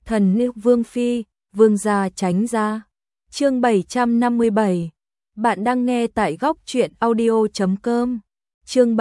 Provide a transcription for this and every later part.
Thần nữ Vương Phi, Vương gia tránh ra. Chương 757. Bạn đang nghe tại góc truyện audio.com. Chương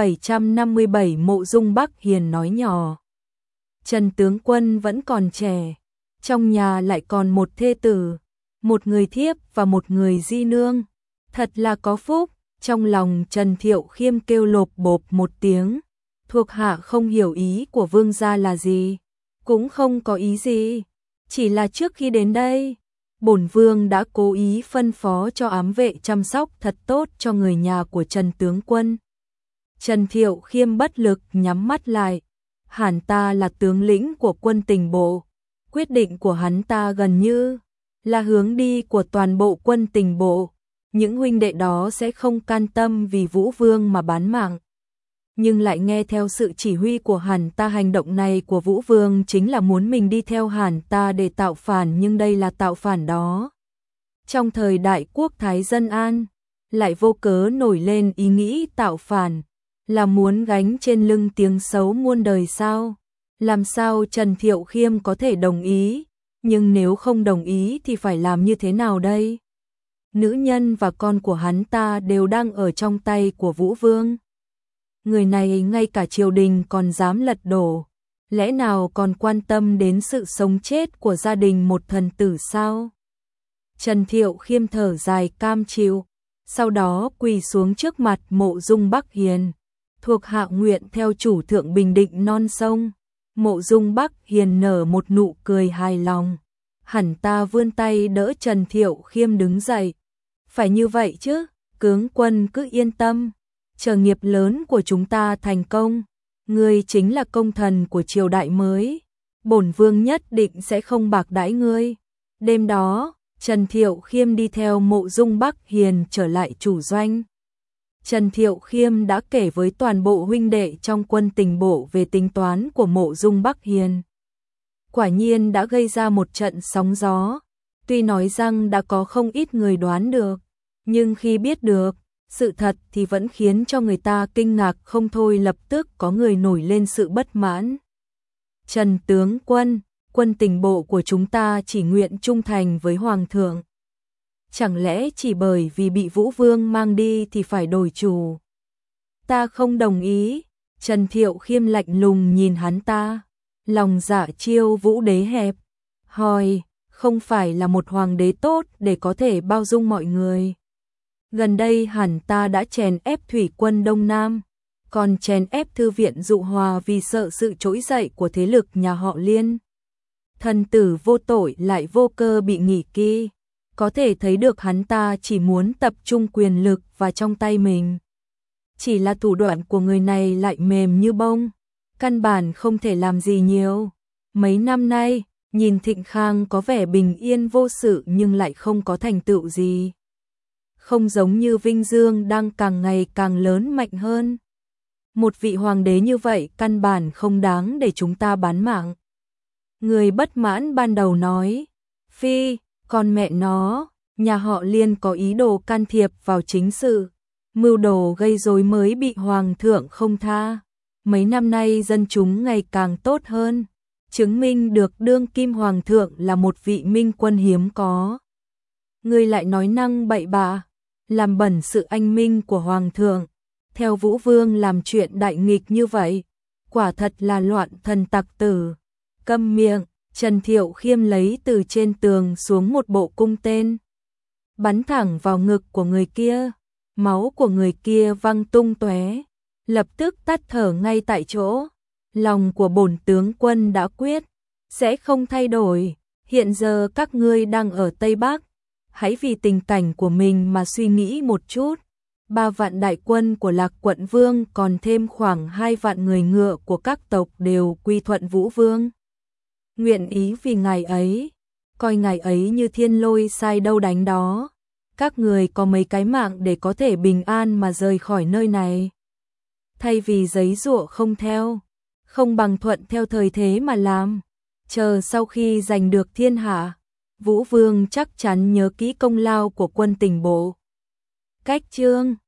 757 Mộ Dung Bắc Hiền nói nhỏ. Trần tướng quân vẫn còn trẻ, trong nhà lại còn một thê tử, một người thiếp và một người di nương. Thật là có phúc. Trong lòng Trần Thiệu Khiêm kêu lộp bộp một tiếng. Thuộc hạ không hiểu ý của vương gia là gì, cũng không có ý gì. Chỉ là trước khi đến đây, bổn vương đã cố ý phân phó cho ám vệ chăm sóc thật tốt cho người nhà của Trần tướng quân. Trần Thiệu Khiêm bất lực nhắm mắt lại. Hắn ta là tướng lĩnh của quân tình bộ. Quyết định của hắn ta gần như là hướng đi của toàn bộ quân tình bộ. Những huynh đệ đó sẽ không can tâm vì Vũ Vương mà bán mạng, nhưng lại nghe theo sự chỉ huy của hắn ta. Hành động này của Vũ Vương chính là muốn mình đi theo hắn ta để tạo phản, nhưng đây là tạo phản đó. Trong thời đại quốc thái dân an, lại vô cớ nổi lên ý nghĩ tạo phản, là muốn gánh trên lưng tiếng xấu muôn đời sao? Làm sao Trần Thiệu Khiêm có thể đồng ý? Nhưng nếu không đồng ý thì phải làm như thế nào đây? Nữ nhân và con của hắn ta đều đang ở trong tay của Vũ Vương. Người này ngay cả triều đình còn dám lật đổ, lẽ nào còn quan tâm đến sự sống chết của gia đình một thần tử sao? Trần Thiệu Khiêm thở dài cam chịu, sau đó quỳ xuống trước mặt Mộ Dung Bắc Hiền. Thuộc hạ nguyện theo chủ thượng bình định non sông. Mộ Dung Bắc Hiền nở một nụ cười hài lòng. Hắn ta vươn tay đỡ Trần Thiệu Khiêm đứng dậy. Phải như vậy chứ, tướng quân cứ yên tâm. Chờ nghiệp lớn của chúng ta thành công, ngươi chính là công thần của triều đại mới. Bổn vương nhất định sẽ không bạc đãi ngươi. Đêm đó, Trần Thiệu Khiêm đi theo Mộ Dung Bắc Hiền trở lại chủ doanh. Trần Thiệu Khiêm đã kể với toàn bộ huynh đệ trong quân tình bộ về tính toán của Mộ Dung Bắc Hiền. Quả nhiên đã gây ra một trận sóng gió. Tuy nói rằng đã có không ít người đoán được, nhưng khi biết được sự thật thì vẫn khiến cho người ta kinh ngạc không thôi. Lập tức có người nổi lên sự bất mãn. Trần tướng quân, quân tình bộ của chúng ta chỉ nguyện trung thành với Hoàng thượng. Chẳng lẽ chỉ bởi vì bị Vũ Vương mang đi thì phải đổi chủ? Ta không đồng ý. Trần Thiệu Khiêm lạnh lùng nhìn hắn ta. Lòng dạ chiêu Vũ đế hẹp hòi, không phải là một hoàng đế tốt để có thể bao dung mọi người. Gần đây hẳn ta đã chèn ép thủy quân Đông Nam, còn chèn ép thư viện Dụ Hòa vì sợ sự trỗi dậy của thế lực nhà họ Liên. Thần tử vô tội lại vô cơ bị nghỉ kỳ. Có thể thấy được hắn ta chỉ muốn tập trung quyền lực vào trong tay mình. Chỉ là thủ đoạn của người này lại mềm như bông, căn bản không thể làm gì nhiều. Mấy năm nay, nhìn Thịnh Khang có vẻ bình yên vô sự nhưng lại không có thành tựu gì. Không giống như Vinh Dương đang càng ngày càng lớn mạnh hơn. Một vị hoàng đế như vậy căn bản không đáng để chúng ta bán mạng. Người bất mãn ban đầu nói, Phi, con mẹ nó, nhà họ Liên có ý đồ can thiệp vào chính sự, mưu đồ gây rối mới bị Hoàng thượng không tha. Mấy năm nay dân chúng ngày càng tốt hơn, chứng minh được đương kim Hoàng thượng là một vị minh quân hiếm có. Người lại nói năng bậy bạ, làm bẩn sự anh minh của Hoàng thượng, theo Vũ Vương làm chuyện đại nghịch như vậy, quả thật là loạn thần tặc tử. Câm miệng. Trần Thiệu Khiêm lấy từ trên tường xuống một bộ cung tên, bắn thẳng vào ngực của người kia. Máu của người kia văng tung tóe, lập tức tắt thở ngay tại chỗ. Lòng của bổn tướng quân đã quyết, sẽ không thay đổi. Hiện giờ các ngươi đang ở Tây Bắc, hãy vì tình cảnh của mình mà suy nghĩ một chút. 3 vạn đại quân của Lạc Quận Vương còn thêm khoảng 2 vạn người ngựa của các tộc đều quy thuận Vũ Vương. Nguyện ý vì ngài ấy, coi ngài ấy như thiên lôi sai đâu đánh đó. Các người có mấy cái mạng để có thể bình an mà rời khỏi nơi này. Thay vì giấy giụa không theo, không bằng thuận theo thời thế mà làm. Chờ sau khi giành được thiên hạ, Vũ Vương chắc chắn nhớ kỹ công lao của quân tình bộ. Cách chương